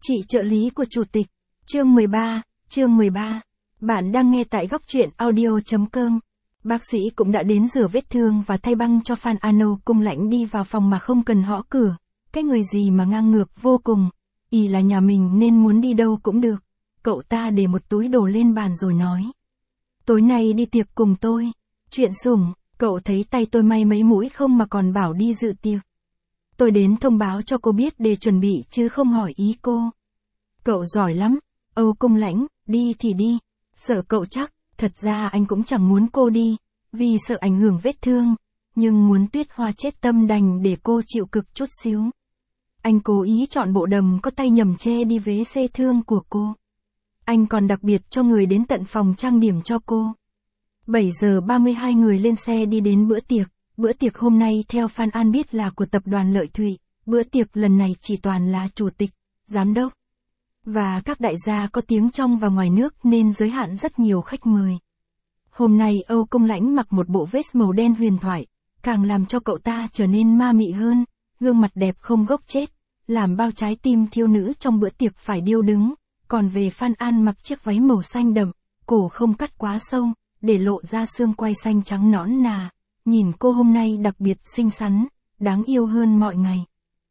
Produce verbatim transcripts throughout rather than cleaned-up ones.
Chị trợ lý của chủ tịch. Chương mười ba, chương mười ba. Bạn đang nghe tại góc truyện audio chấm com. Bác sĩ cũng đã đến rửa vết thương và thay băng cho Phan Ano. Cung Lãnh đi vào phòng mà không cần gõ cửa. Cái người gì mà ngang ngược vô cùng. Y là nhà mình nên muốn đi đâu cũng được. Cậu ta để một túi đồ lên bàn rồi nói. Tối nay đi tiệc cùng tôi. Chuyện sủng, cậu thấy tay tôi may mấy mũi không mà còn bảo đi dự tiệc. Tôi đến thông báo cho cô biết để chuẩn bị chứ không hỏi ý cô. Cậu giỏi lắm, Âu Cung Lãnh, đi thì đi. Sợ cậu chắc, thật ra anh cũng chẳng muốn cô đi, vì sợ ảnh hưởng vết thương. Nhưng muốn Tuyết Hoa chết tâm đành để cô chịu cực chút xíu. Anh cố ý chọn bộ đầm có tay nhầm che đi vế xê thương của cô. Anh còn đặc biệt cho người đến tận phòng trang điểm cho cô. bảy giờ ba mươi hai người lên xe đi đến bữa tiệc. Bữa tiệc hôm nay theo Phan An biết là của tập đoàn Lợi Thụy. Bữa tiệc lần này chỉ toàn là chủ tịch, giám đốc và các đại gia có tiếng trong và ngoài nước nên giới hạn rất nhiều khách mời. Hôm nay Âu Cung Lãnh mặc một bộ vest màu đen huyền thoại, càng làm cho cậu ta trở nên ma mị hơn, gương mặt đẹp không gốc chết, làm bao trái tim thiếu nữ trong bữa tiệc phải điêu đứng. Còn về Phan An mặc chiếc váy màu xanh đậm, cổ không cắt quá sâu, để lộ ra xương quai xanh trắng nõn nà. Nhìn cô hôm nay đặc biệt xinh xắn, đáng yêu hơn mọi ngày.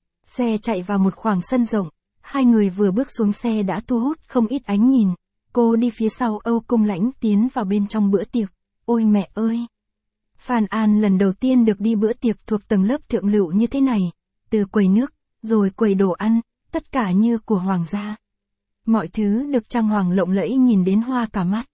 Xe chạy vào một khoảng sân rộng, hai người vừa bước xuống xe đã thu hút không ít ánh nhìn. Cô đi phía sau Âu Cung Lãnh tiến vào bên trong bữa tiệc. Ôi mẹ ơi! Phan An lần đầu tiên được đi bữa tiệc thuộc tầng lớp thượng lưu như thế này. Từ quầy nước, rồi quầy đồ ăn, tất cả như của hoàng gia. Mọi thứ được trang hoàng lộng lẫy nhìn đến hoa cả mắt.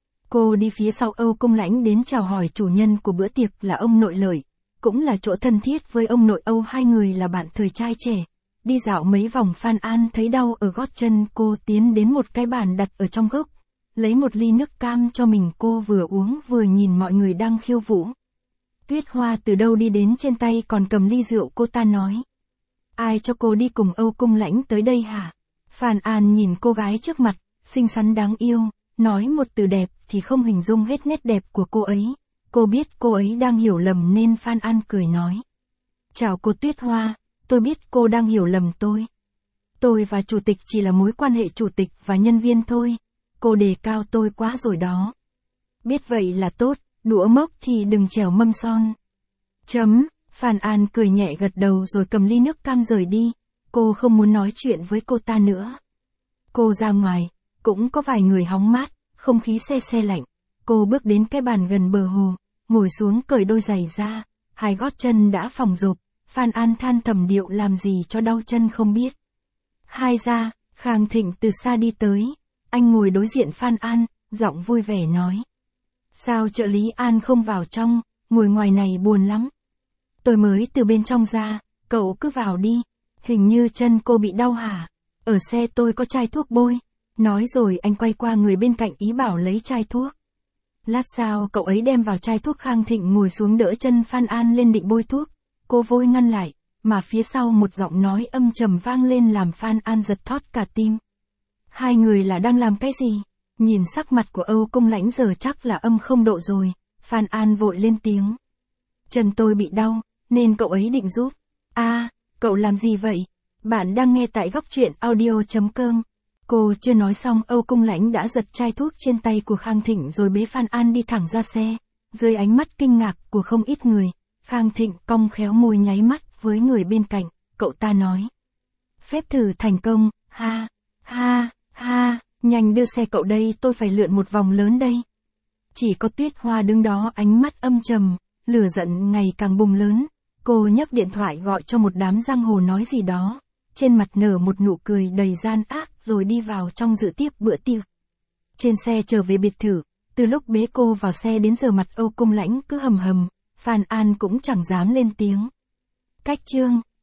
Cô đi phía sau Âu Cung Lãnh đến chào hỏi chủ nhân của bữa tiệc là ông nội Lợi, cũng là chỗ thân thiết với ông nội Âu, hai người là bạn thời trai trẻ. Đi dạo mấy vòng Phan An thấy đau ở gót chân, cô tiến đến một cái bàn đặt ở trong góc, lấy một ly nước cam cho mình, cô vừa uống vừa nhìn mọi người đang khiêu vũ. Tuyết Hoa từ đâu đi đến trên tay còn cầm ly rượu, cô ta nói. Ai cho cô đi cùng Âu Cung Lãnh tới đây hả? Phan An nhìn cô gái trước mặt, xinh xắn đáng yêu. Nói một từ đẹp thì không hình dung hết nét đẹp của cô ấy. Cô biết cô ấy đang hiểu lầm nên Phan An cười nói. Chào cô Tuyết Hoa, tôi biết cô đang hiểu lầm tôi. Tôi và chủ tịch chỉ là mối quan hệ chủ tịch và nhân viên thôi. Cô đề cao tôi quá rồi đó. Biết vậy là tốt, đũa mốc thì đừng trèo mâm son. Chấm, Phan An cười nhẹ gật đầu rồi cầm ly nước cam rời đi. Cô không muốn nói chuyện với cô ta nữa. Cô ra ngoài. Cũng có vài người hóng mát, không khí se se lạnh. Cô bước đến cái bàn gần bờ hồ, ngồi xuống cởi đôi giày ra, hai gót chân đã phồng rộp. Phan An than thầm điệu làm gì cho đau chân không biết. Hai ra, Khang Thịnh từ xa đi tới, anh ngồi đối diện Phan An, giọng vui vẻ nói. Sao trợ lý An không vào trong, ngồi ngoài này buồn lắm. Tôi mới từ bên trong ra, cậu cứ vào đi. Hình như chân cô bị đau hả? Ở xe tôi có chai thuốc bôi. Nói rồi anh quay qua người bên cạnh ý bảo lấy chai thuốc. Lát sau cậu ấy đem vào chai thuốc. Khang Thịnh ngồi xuống đỡ chân Phan An lên định bôi thuốc. Cô vội ngăn lại, mà phía sau một giọng nói âm trầm vang lên làm Phan An giật thót cả tim. Hai người là đang làm cái gì? Nhìn sắc mặt của Âu Cung Lãnh giờ chắc là âm không độ rồi. Phan An vội lên tiếng. Chân tôi bị đau, nên cậu ấy định giúp. À, cậu làm gì vậy? Bạn đang nghe tại góc truyện audio chấm com. Cô chưa nói xong Âu Cung Lãnh đã giật chai thuốc trên tay của Khang Thịnh rồi bế Phan An đi thẳng ra xe. Dưới ánh mắt kinh ngạc của không ít người, Khang Thịnh cong khéo môi nháy mắt với người bên cạnh, cậu ta nói. Phép thử thành công, ha, ha, ha, nhanh đưa xe cậu đây, tôi phải lượn một vòng lớn đây. Chỉ có Tuyết Hoa đứng đó ánh mắt âm trầm, lửa giận ngày càng bùng lớn. Cô nhấc điện thoại gọi cho một đám giang hồ nói gì đó. Trên mặt nở một nụ cười đầy gian ác rồi đi vào trong dự tiếp bữa tiệc. Trên xe trở về biệt thự, từ lúc bế cô vào xe đến giờ mặt Âu Cung Lãnh cứ hầm hầm, Phan An cũng chẳng dám lên tiếng. Cách chương